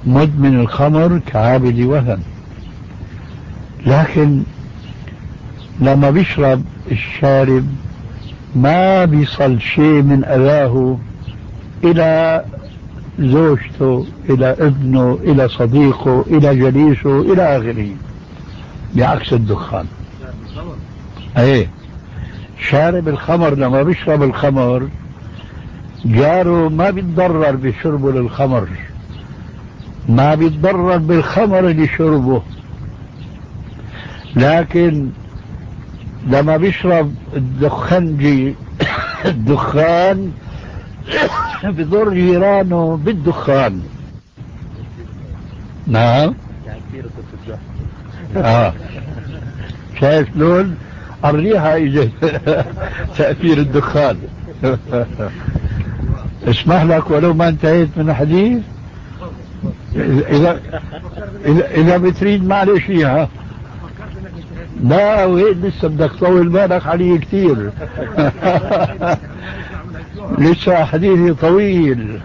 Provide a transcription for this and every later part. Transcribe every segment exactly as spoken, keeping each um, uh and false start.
مدمن الخمر كعابد وثن. لكن لما بيشرب الشارب ما بيصل شيء من أذاه إلى زوجته، إلى ابنه، إلى صديقه، إلى جليسه، إلى آخره، بعكس الدخان. ايه، شارب الخمر لما بيشرب الخمر جاره ما بيتضرر بشربه للخمر، ما بيتضرر بالخمر اللي شربه، لكن لما بيشرب الدخنجي الدخان بضر جيرانه بالدخان. نعم. اه، شايف شلون الريحة اجت تأثير الدخان. اسمح لك ولو ما انتهيت من الحديث، اذا اذا, إذا بتريد معلش اياها. لا وين لسه بدك تطول بالك علي كثير. لسه حديثي طويل.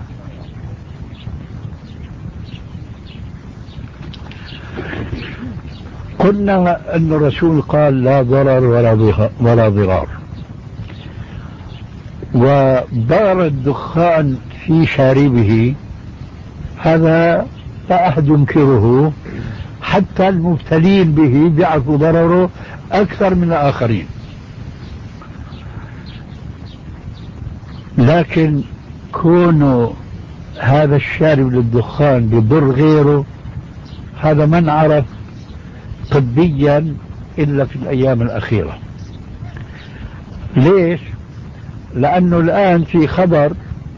قلنا أن الرسول قال لا ضرر ولا ضرار، وضرر الدخان في شاربه هذا لا أحد ينكره، حتى المبتلين به بيعرفوا ضرره أكثر من الآخرين. لكن كونه هذا الشارب للدخان بضر غيره هذا ما انعرف طبيا إلا في الأيام الأخيرة. ليش؟ لأنه الآن في خبر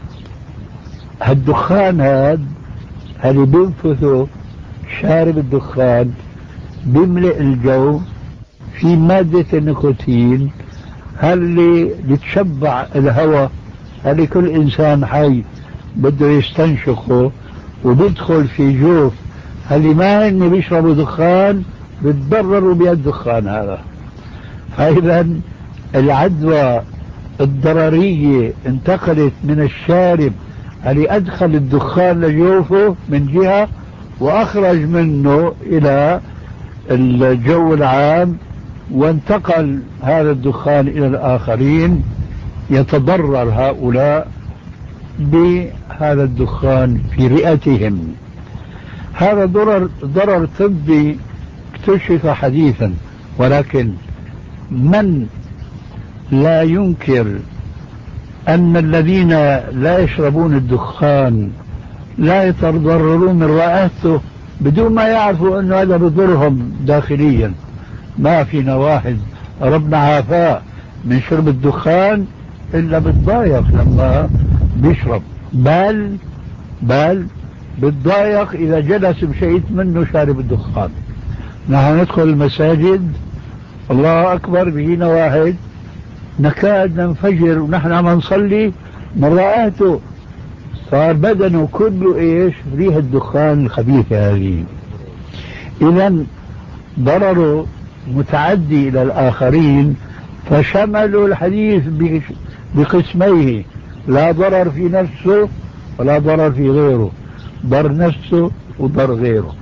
هالدخان هذا اللي بينفثه شارب الدخان بيملئ الجو في مادة النيكوتين اللي بتشبع الهواء اللي كل إنسان حي بده يستنشقه، وبيدخل في جوف اللي ما هن بيشربوا دخان بتضرروا بالدخان هذا. فإذا العدوى الضررية انتقلت من الشارب اللي أدخل الدخان لجوفه من جهة، وأخرج منه إلى الجو العام، وانتقل هذا الدخان إلى الآخرين، يتضرر هؤلاء بهذا الدخان في رئتهم. هذا ضرر ضرر طبي اكتشف حديثا، ولكن من لا ينكر أن الذين لا يشربون الدخان لا يتضررون من رائحته بدون ما يعرفوا أن هذا بضرهم داخليا. ما فينا واحد ربنا عافاه من شرب الدخان إلا بتضايق لما بيشرب، بل بل بتضايق إذا جلس بشيء منه شارب الدخان. نحن ندخل المساجد الله أكبر بيجينا واحد نكاد ننفجر ونحن عم نصلي من رائحته، صار بدنه كله ايش؟ ريح الدخان الخبيثة هذه. إذن ضرره متعدي إلى الآخرين، فشملوا الحديث بقسميه: لا ضرر في نفسه ولا ضرر في غيره، ضر نفسه وضر غيره.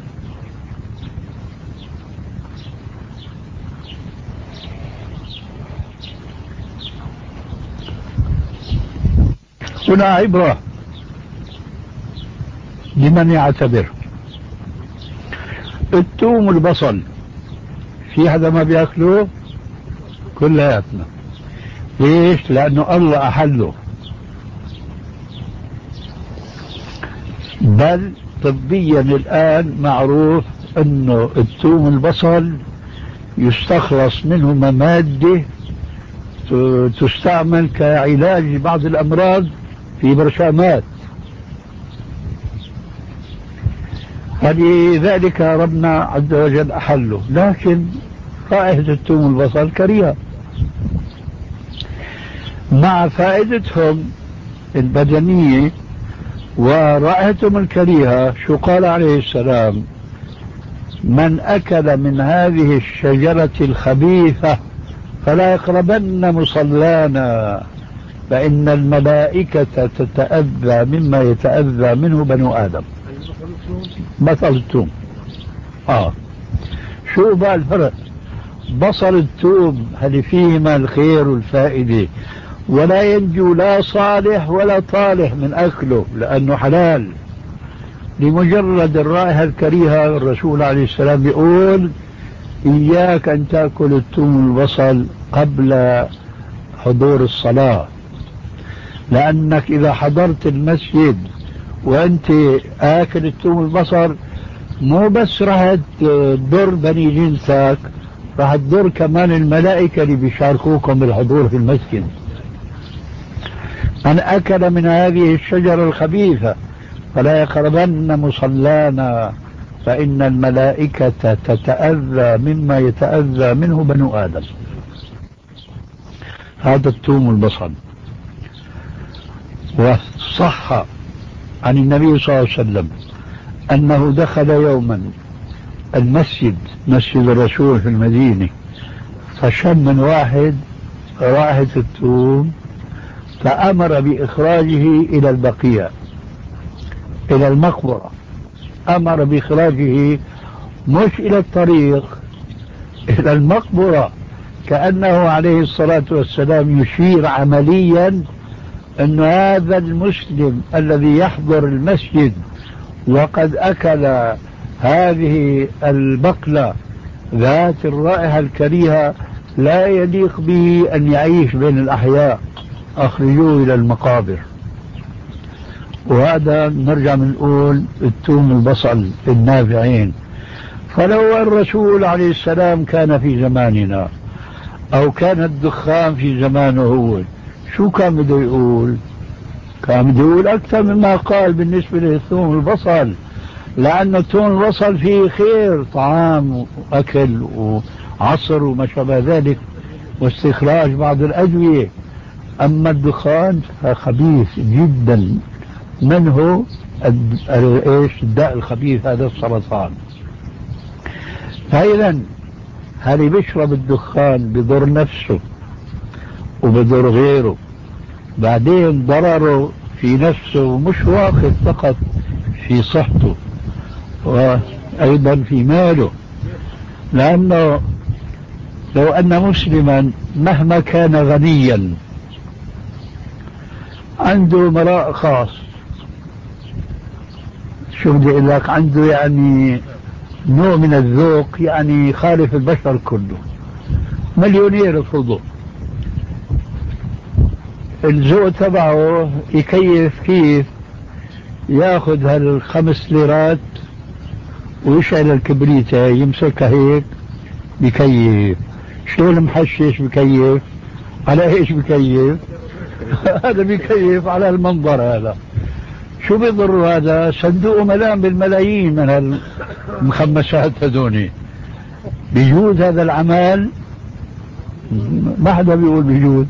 هنا عبرة لمن يعتبر. الثوم والبصل في حدا ما بياكله؟ كلياتنا. ليش؟ لأنه الله أحله، بل طبيا الآن معروف أنه الثوم والبصل يستخلص منهما مادة تستعمل كعلاج لبعض الأمراض في برشامات، فلذلك ربنا عز وجل أحله. لكن رائحة الثوم والبصل كريهة، مع فائدتهم البدنية ورائحتهم الكريهة. شو قال عليه السلام؟ من أكل من هذه الشجرة الخبيثة فلا يقربن مصلانا فإن الملائكة تتأذى مما يتأذى منه بنو آدم. بصل الثوم. اه شو بقى الفرق؟ بصل الثوم هل فيهما الخير والفائدة، ولا ينجو لا صالح ولا طالح من أكله لأنه حلال. لمجرد الرائحة الكريهة الرسول عليه السلام يقول إياك أن تأكل الثوم والبصل قبل حضور الصلاة، لأنك إذا حضرت المسجد وأنت آكل الثوم والبصل مو بس راح تضر بني جنسك، راح تضر كمان الملائكة اللي بيشاركوكم بالحضور في المسجد. من أكل من هذه الشجرة الخبيثة فلا يقربن مصلانا فإن الملائكة تتأذى مما يتأذى منه بنو آدم. هذا الثوم والبصل. وصح عن النبي صلى الله عليه وسلم أنه دخل يوما المسجد، مسجد الرسول في المدينة، فشم من واحد رائحة الثوم فأمر بإخراجه إلى البقيع، إلى المقبرة. أمر بإخراجه مش إلى الطريق، إلى المقبرة، كأنه عليه الصلاة والسلام يشير عمليا أن هذا المسلم الذي يحضر المسجد وقد أكل هذه البقلة ذات الرائحة الكريهة لا يليق به أن يعيش بين الأحياء، أخرجوه إلى المقابر. وهذا نرجع بنقول الثوم البصل النافعين. فلو الرسول عليه السلام كان في زماننا أو كان الدخان في زمانه هو، شو كان بده يقول؟ كان بده يقول أكثر مما قال بالنسبة للثوم والبصل، لأن الثوم والبصل فيه خير، طعام وأكل وعصر وما شابه ذلك واستخراج بعض الأدوية. أما الدخان فخبيث جدا، منه ايش الداء الخبيث هذا السرطان. فإذا هل بيشرب الدخان بضر نفسه وبضر غيره، بعدين ضرره في نفسه مش واخذ فقط في صحته وأيضا في ماله. لأنه لو أن مسلما مهما كان غنيا عنده مراء خاص، شو بدي أقول لك، عنده يعني نوع من الذوق يعني خالف البشر كله، مليونير فضل، الذوق تبعه يكيف كيف ياخذ هالخمس ليرات ويشعل الكبريتة يمسكها هيك بكيف. شلون محشش بكيف؟ على ايش بكيف؟ هذا بكيف على المنظر. هذا شو بيضر؟ هذا صندوق ملام بالملايين من هالمخمسات هذوني. بيجوز هذا العمل؟ ما حدا بيقول بيجوز.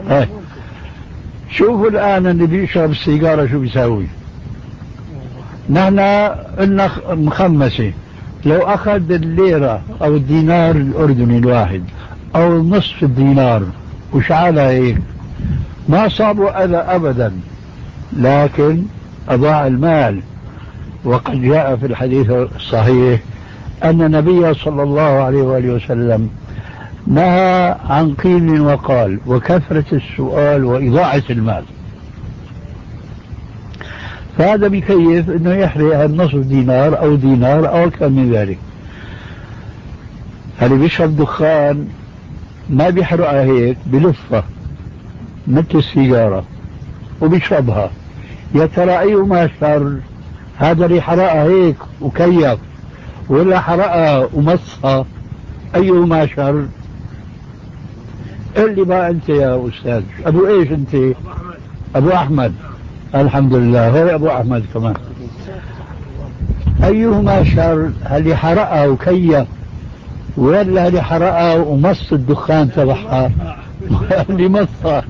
شوفوا الآن اللي بيشرب السيجارة شو بيساوي. نحن قلنا مخمسة، لو أخذ الليرة أو الدينار الأردني الواحد أو نصف الدينار وشعلها هيك ما صابوا أذى أبدا، لكن أضاع المال. وقد جاء في الحديث الصحيح أن النبي صلى الله عليه وآله وسلم نهى عن قيل وقال وكثرة السؤال وإضاعة المال. فهذا بكيف أنه يحرق النصف دينار أو دينار أو أكثر من ذلك. اللي بيشرب دخان ما بيحرقها هيك، بلفها مثل السيجارة وبيشربها. يا ترى أيهما شر؟ هذا اللي حرقها هيك وكيف، ولا حرقها ومصها؟ أيهما شر؟ قل لي بقى أنت يا أستاذ، أبو إيش أنت؟ أبو أحمد. الحمد لله، هو أبو أحمد كمان. أيهما شر؟ اللي حرقها وكيف، ولا اللي حرقها ومص الدخان تبعها؟ اللي مصها.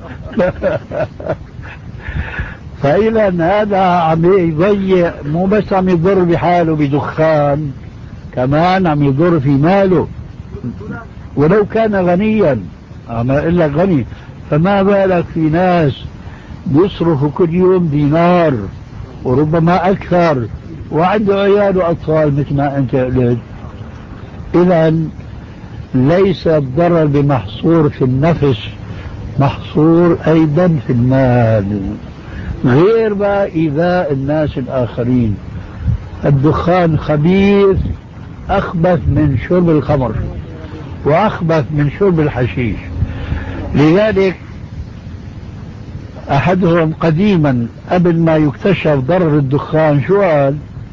فإذا هذا عم يضيع، مو بس عم يضر بحاله بدخان، كمان عم يضر في ماله. ولو كان غنيا، عم أقول لك غني، فما بالك في ناس بيصرفوا كل يوم دينار وربما أكثر وعنده عيال وأطفال مثل ما أنت قلت. إذا ليس الضرر بمحصور في النفس، محصور أيضا في المال، غير ما إيذاء الناس الآخرين. الدخان خبيث، أخبث من شرب الخمر وأخبث من شرب الحشيش. لذلك أحدهم قديما قبل ما يكتشف ضرر الدخان شو قال؟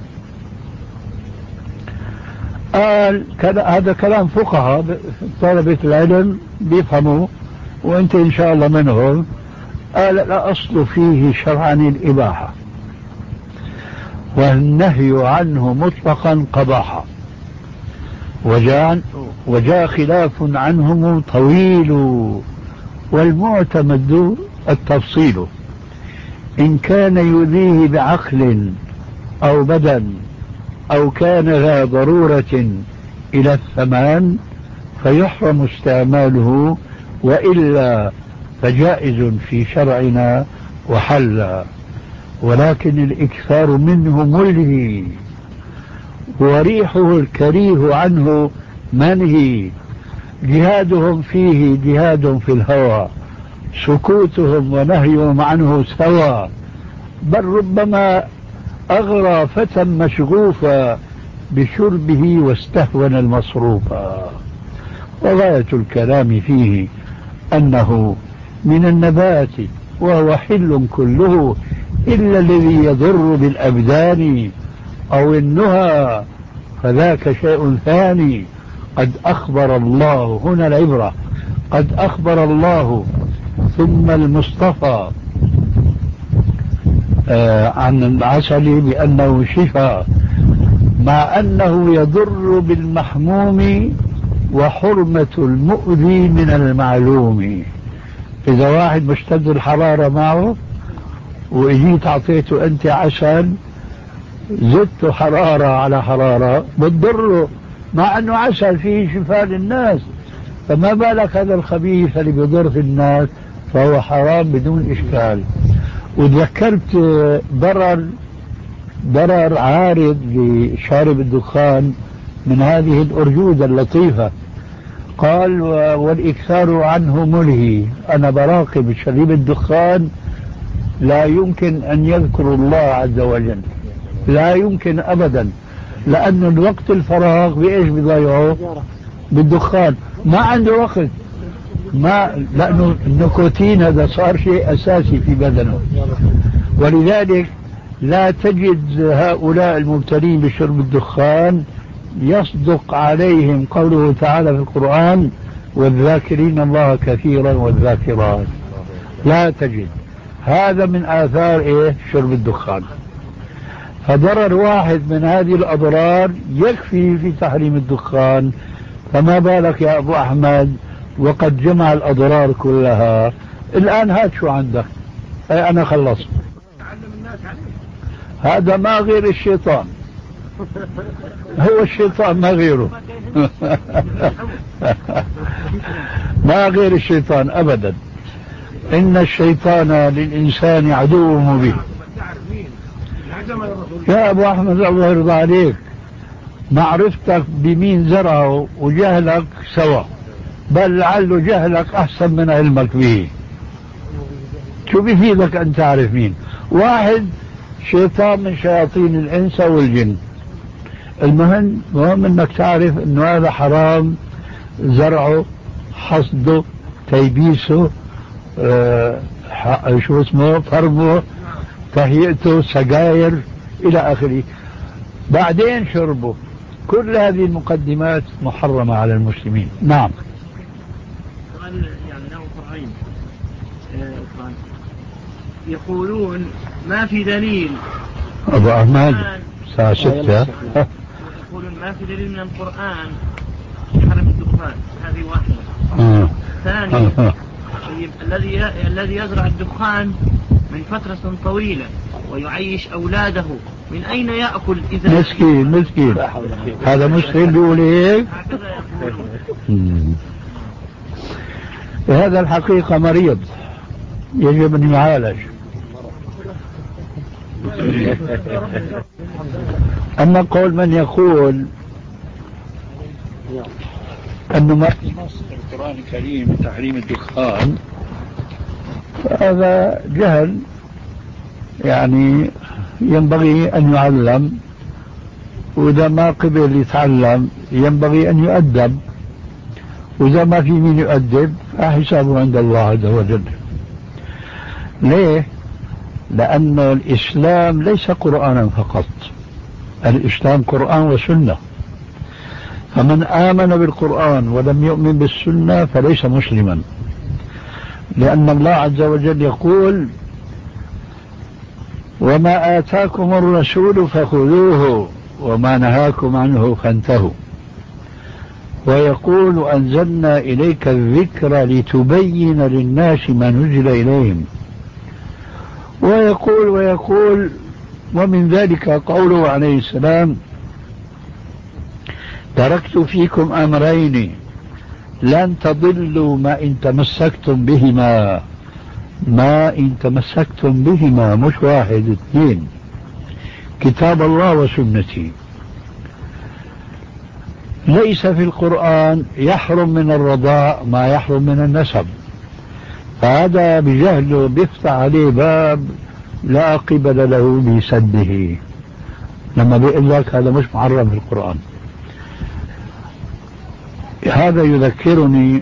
قال هذا كلام فقهاء طلبة العلم بيفهموا وانت ان شاء الله منهم. قال الأصل فيه شرعا الإباحة، والنهي عنه مطلقا قباحة، وجاء وجاء خلاف عنهم طويل، والمعتمد التفصيل. إن كان يؤذيه بعقل أو بدن أو كان ذا ضرورة إلى الثمان فيحرم استعماله، وإلا فجائز في شرعنا وحل. ولكن الإكثار منه ملهي، وريحه الكريه عنه منهي. جهادهم فيه جهاد في الهوى، سكوتهم ونهيهم عنه سوى. بل ربما أغرى فتى مشغوفا بشربه واستهون المصروفا. وغاية الكلام فيه أنه من النبات وهو حل كله إلا الذي يضر بالأبدان أو النهى، فذاك شيء ثاني. قد أخبر الله، هنا العبرة، قد أخبر الله ثم المصطفى آه عن العسل بأنه شفاء، مع أنه يضر بالمحموم وحرمة المؤذي من المعلوم. إذا واحد مشتد الحرارة معه وإجيت أعطيته أنت عسل، زدت حرارة على حرارة بتضره، مع أنه عسل فيه شفاء للناس. فما بالك هذا الخبيث اللي بيضر في الناس، فهو حرام بدون إشكال. وتذكرت ضرر ضرر عارض لشارب الدخان من هذه الأرجوزة اللطيفة. قال والإكثار عنه ملهي. أنا براقب شريب الدخان لا يمكن أن يذكر الله عز وجل، لا يمكن أبدا، لأن الوقت الفراغ بإيش بضيعه؟ بالدخان. ما عنده وقت، ما لأنه النيكوتين هذا صار شيء أساسي في بدنه. ولذلك لا تجد هؤلاء المبتلين بشرب الدخان يصدق عليهم قوله تعالى في القرآن والذاكرين الله كثيرا والذاكرات. لا تجد. هذا من آثار إيه؟ شرب الدخان. فضرر واحد من هذه الأضرار يكفي في تحريم الدخان، فما بالك يا أبو أحمد وقد جمع الأضرار كلها. الآن هات شو عندك. أي أنا خلصت. هذا ما غير الشيطان، هو الشيطان ما غيره. ما غير الشيطان أبدا. إن الشيطان للإنسان عدو مبين. يا أبو أحمد الله يرضى عليك، معرفتك بمين زرعه وجهلك سوا، بل لعل جهلك أحسن من علمك به. شو بيفيدك أن تعرف مين؟ واحد شيطان من شياطين الإنس والجن. المهم مهم أنك تعرف أنه هذا حرام، زرعه، حصده، تيبيسه، آه شو اسمه، فرمه، تهيئته، سجاير إلى آخره، بعدين شربه. كل هذه المقدمات محرمة على المسلمين. نعم. سؤال يعني له فرعين. يقولون ما في دليل أبو أحمد الساعة ستة. يقولون ما في دليل من القرآن يحرم الدخان. هذه واحدة. ثانيا طيب الذي الذي يزرع الدخان من فترة طويلة ويعيش أولاده من أين يأكل إذا؟ مسكين مسكين، هذا مسلم بيقول هيك. هذا الحقيقة مريض يجب أن يعالج. أما قول من يقول أنه ما في نص في القرآن الكريم بتحريم الدخان فهذا جهل، يعني ينبغي أن يعلم، وإذا ما قبل يتعلم ينبغي أن يؤدب، وإذا ما في من يؤدب فحسابه عند الله عز وجل. ليه؟ لأن الإسلام ليس قرآنا فقط، الإسلام قرآن وسنة، فمن آمن بالقرآن ولم يؤمن بالسنة فليس مسلما، لأن الله عز وجل يقول وما آتاكم الرسول فخذوه وما نهاكم عنه فانتهوا، ويقول أنزلنا إليك الذكر لتبين للناس ما نزل إليهم، ويقول ويقول ومن ذلك قوله عليه السلام تركت فيكم أمرين لن تضلوا ما إن تمسكتم بهما، ما إن تمسكتم بهما، مش واحد اثنين، كتاب الله وسنتي. ليس في القرآن يحرم من الرضاع ما يحرم من النسب، فهذا بجهله بيفتح عليه باب لا قبل له بسده لما بيقول لك هذا مش محرم في القرآن. هذا يذكرني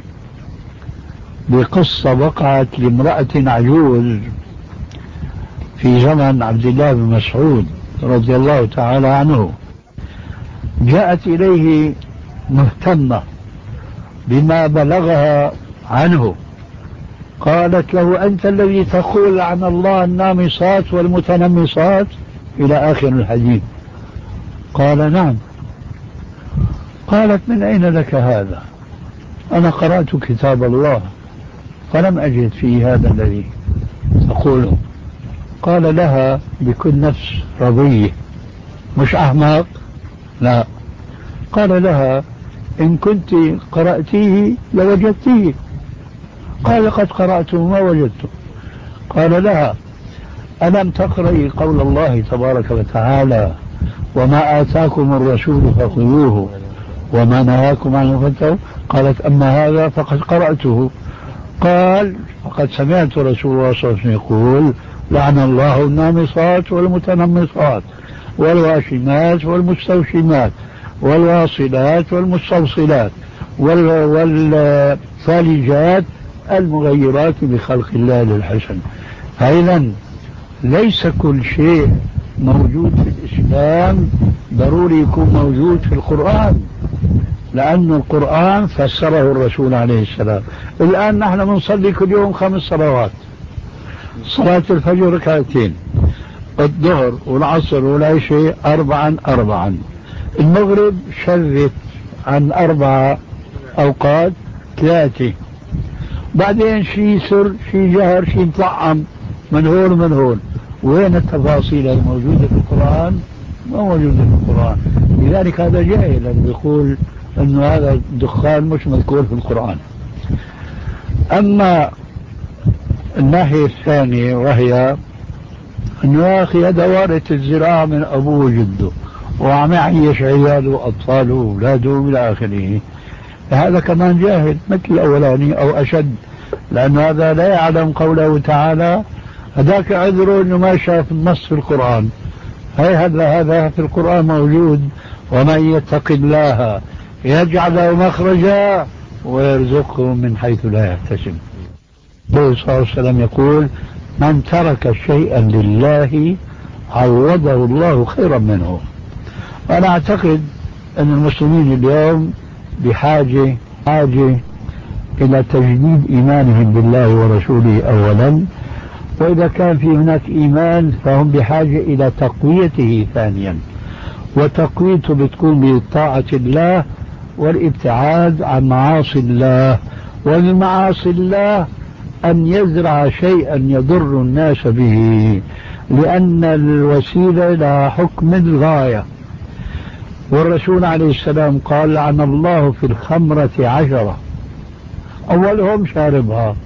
بقصة وقعت لامرأة عجوز في زمن عبد الله بن مسعود رضي الله تعالى عنه. جاءت إليه مهتمة بما بلغها عنه، قالت له أنت الذي تقول عن الله النامصات والمتنمصات إلى آخر الحديث. قال نعم. قالت من أين لك هذا؟ أنا قرأت كتاب الله فلم أجد فيه هذا الذي تقوله. قال لها بكل نفس رضية، مش أحمق، لا، قال لها إن كنت قرأتيه لوجدتيه. قال قد قرأته ما وجدته. قال لها ألم تقرأي قول الله تبارك وتعالى وما آتاكم الرسول فخذوه وما نهاكم عنه فانتهوا؟ قالت أما هذا فقد قرأته. قال فقد سمعت رسول الله صلى الله عليه وسلم يقول لعن الله النامصات والمتنمصات والواشمات والمستوشمات والواصلات والمستوصلات والفالجات المغيرات بخلق الله للحسن. فإذا ليس كل شيء موجود في الإسلام ضروري يكون موجود في القرآن، لأن القرآن فسره الرسول عليه السلام. الآن نحن بنصلي كل يوم خمس صلوات، صلاة الفجر ركعتين، الظهر والعصر والعشاء أربعا أربعا، المغرب شذت عن أربع أوقات ثلاثة، بعدين شي سر شي جهر شي مطعم من هون ومن هون. وين التفاصيل الموجودة في القرآن؟ ما موجودة في القرآن. لذلك هذا جاهل اللي بيقول أنه هذا الدخان مش مذكور في القرآن. أما الناحية الثانية وهي أنه يا أخي هذا وارث الزراعة من أبوه وجده وعم يعيش عياله وأطفاله وأولاده إلى آخره، هذا كمان جاهل مثل الأولاني أو أشد، لأن هذا لا يعلم قوله تعالى هذاك عذره أنه ما شاف النص في القرآن. هي هذا هذا في القرآن موجود ومن يتق الله يجعل له مخرجا ويرزقه من حيث لا يحتسب. النبي صلى الله عليه وسلم يقول من ترك شيئا لله عوضه الله خيرا منه. أنا أعتقد أن المسلمين اليوم بحاجة حاجة إلى تجديد إيمانهم بالله ورسوله أولا، وإذا كان في هناك إيمان فهم بحاجة إلى تقويته ثانيا، وتقويته بتكون بطاعة الله والابتعاد عن معاصي الله. والمعاصي الله أن يزرع شيئا يضر الناس به، لأن الوسيلة لها حكم الغاية. والرسول عليه السلام قال لعن الله في الخمرة عشرة، أولهم شاربها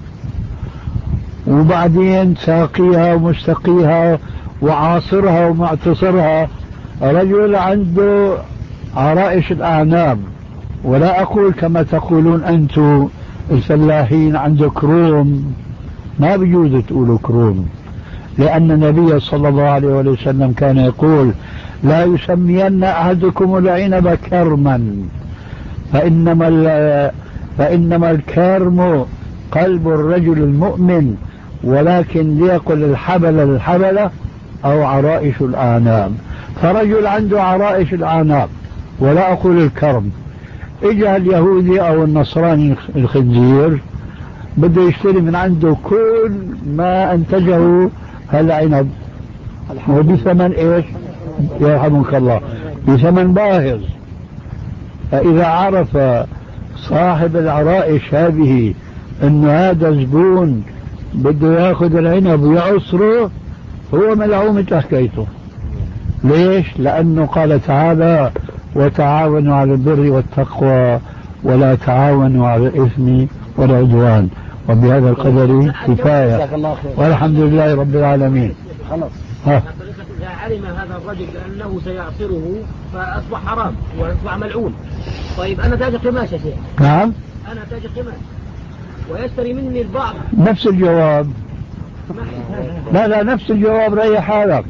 وبعدين ساقيها ومستقيها وعاصرها ومعتصرها رجل عنده عرائش الأعناب، ولا أقول كما تقولون أنتم الفلاحين عنده كروم، ما بيجوز تقولوا كروم، لأن النبي صلى الله عليه وسلم كان يقول لا يسمين أحدكم العنب كرما فإنما, فإنما الكرم قلب الرجل المؤمن، ولكن ليقل الحبل الحبلة أو عرائش الأعناب. فرجل عنده عرائش الأعناب، ولا أقول الكرم، إجا اليهودي أو النصراني الخنزير بده يشتري من عنده كل ما أنتجه هالعنب، وبثمن إيش؟ يرحمك الله، بثمن باهظ. فإذا عرف صاحب العرائش هذه أن هذا زبون بده ياخذ العنب ويعصره، هو ملعومة حكايته. ليش؟ لأنه قال تعالى وتعاونوا على البر والتقوى ولا تعاونوا على الإثم والعدوان. وبهذا القدر كفاية، والحمد لله رب العالمين. خلاص. ها. إذا علم هذا الرجل بأنه سيعصره فأصبح حرام وأصبح ملعون. طيب أنا تاجر قماش يا شيخ. نعم. أنا تاجر قماش ويشتري مني البعض. نفس الجواب. لا لا نفس الجواب، ريح حالك.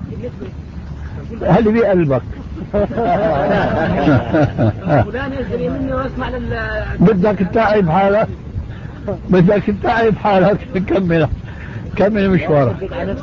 هل بقلبك؟ فلان يشتري مني ويسمع لل. بدك تتعب حالك، بدك تتعب حالك. كمل كمل مشوارك.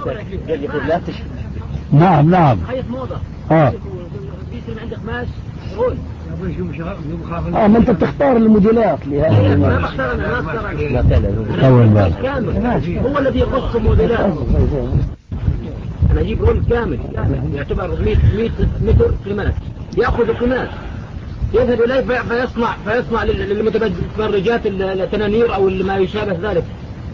نعم نعم. خيط موضة. اه. بيصير عندك قماش رول. اه ما انت بتختار الموديلات لهذا. ما بختار انا، ما اختار كامل. هو الذي يقص الموديلات. انا اجيب رول كامل يعتبر مئة متر قماش، ياخذ القماش يذهب اليه فيصنع فيصنع للمتبرجات التنانير او ما يشابه ذلك.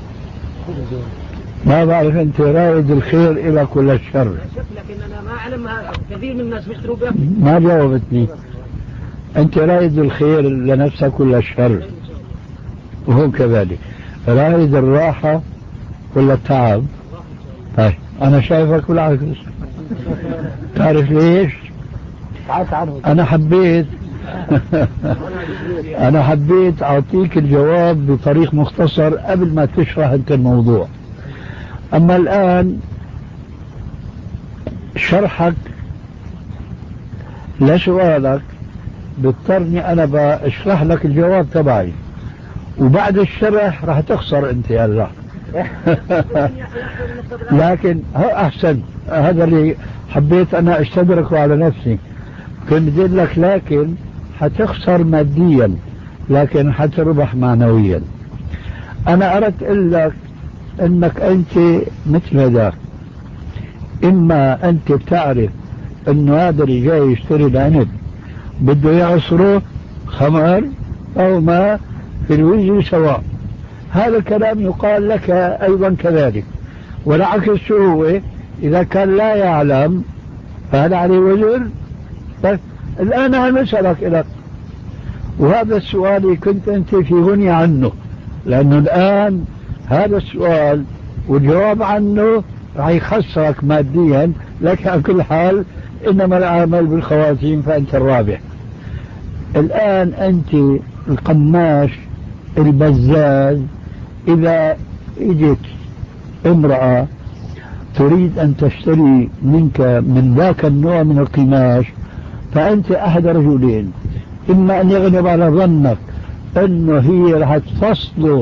ما بعرف انت رايد الخير الى كل الشر. لكن انا ما اعلم كثير من الناس بيشتروا بها. ما جاوبتني. انت رايد الخير لنفسك كل الشر، وهو كذلك رايد الراحة كل التعب. طيب انا شايفك بالعكس. تعرف ليش؟ انا حبيت انا حبيت اعطيك الجواب بطريق مختصر قبل ما تشرح انت الموضوع. اما الان شرحك لسؤالك بضطرني انا بشرح لك الجواب تبعي، وبعد الشرح راح تخسر انت هلا. لكن احسن، هذا اللي حبيت انا استدركه على نفسي. كنت بدي لك لكن حتخسر ماديا لكن حتربح معنويا. انا اردت اقول لك انك انت مثل هذاك، اما انت بتعرف انه هذا اللي جاي يشتري العنب بده يعصره خمر او ما في الوجه سواء. هذا الكلام يقال لك ايضا كذلك، والعكس شو هو؟ اذا كان لا يعلم فهل عليه وزر؟ طيب الان انا اسالك لك، وهذا السؤال كنت انت في غنى عنه، لانه الان هذا السؤال والجواب عنه راح يخسرك ماديا، لكن على كل حال انما العمل بالخواتيم فانت الرابح. الان انت القماش البزاز، اذا اجت امرأة تريد ان تشتري منك من ذاك النوع من القماش، فانت احد رجلين: اما ان يغلب على ظنك انه هي راح تفصله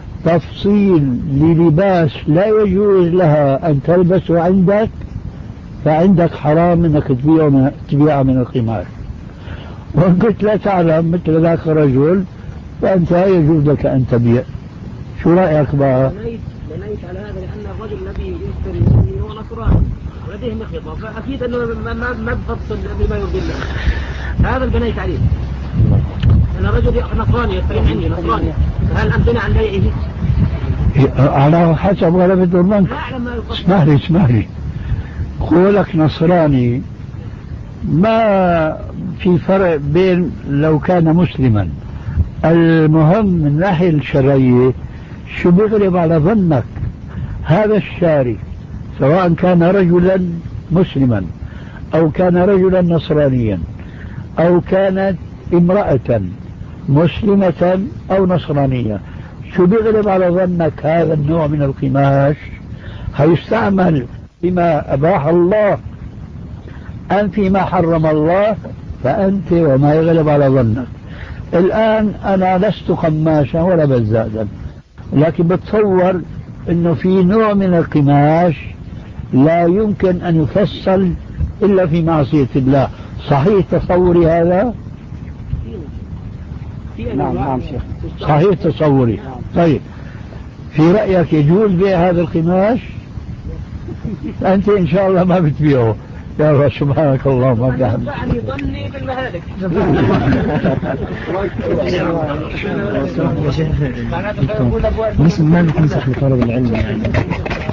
تفصيل للباس لا يجوز لها ان تلبسه عندك، فعندك حرام انك تبيعه من, تبيعه من القماش. وان كنت لا تعلم مثل ذاك الرجل فانت يجوز لك ان تبيع. شو رايك بقى؟ بنيت بنيت على هذا لان الرجل الذي يشتري مني هو نصراني ولديه مخيطه، فاكيد انه ما ما, ما بفصل بما يرضي الله. هذا اللي بنيت عليه. انا رجل نصراني يشتري مني نصراني، فهل امتنع عن بيعه؟ على حسب غلبة الظن. اسمح لي اسمح لي قولك نصراني ما في فرق بين لو كان مسلما. المهم من الناحية الشرعية شو بيغلب على ظنك؟ هذا الشاري سواء كان رجلا مسلما أو كان رجلا نصرانيا أو كانت امرأة مسلمة أو نصرانية، شو بيغلب على ظنك هذا النوع من القماش هيستعمل فيما أباح الله أم فيما حرم الله؟ فأنت وما يغلب على ظنك. الآن أنا لست قماشا ولا بزادا، لكن بتصور أنه في نوع من القماش لا يمكن أن يفصل إلا في معصية الله. صحيح تصوري هذا؟ نعم نعم شيخ. صحيح تصوري. طيب في رأيك يجوز بيع هذا القماش؟ أنت إن شاء الله ما بتبيعه. يا الله سبحانك اللهم وبحمدك. يعني ظني بالمهالك. ما نكون نسخ لطالب العلم يعني.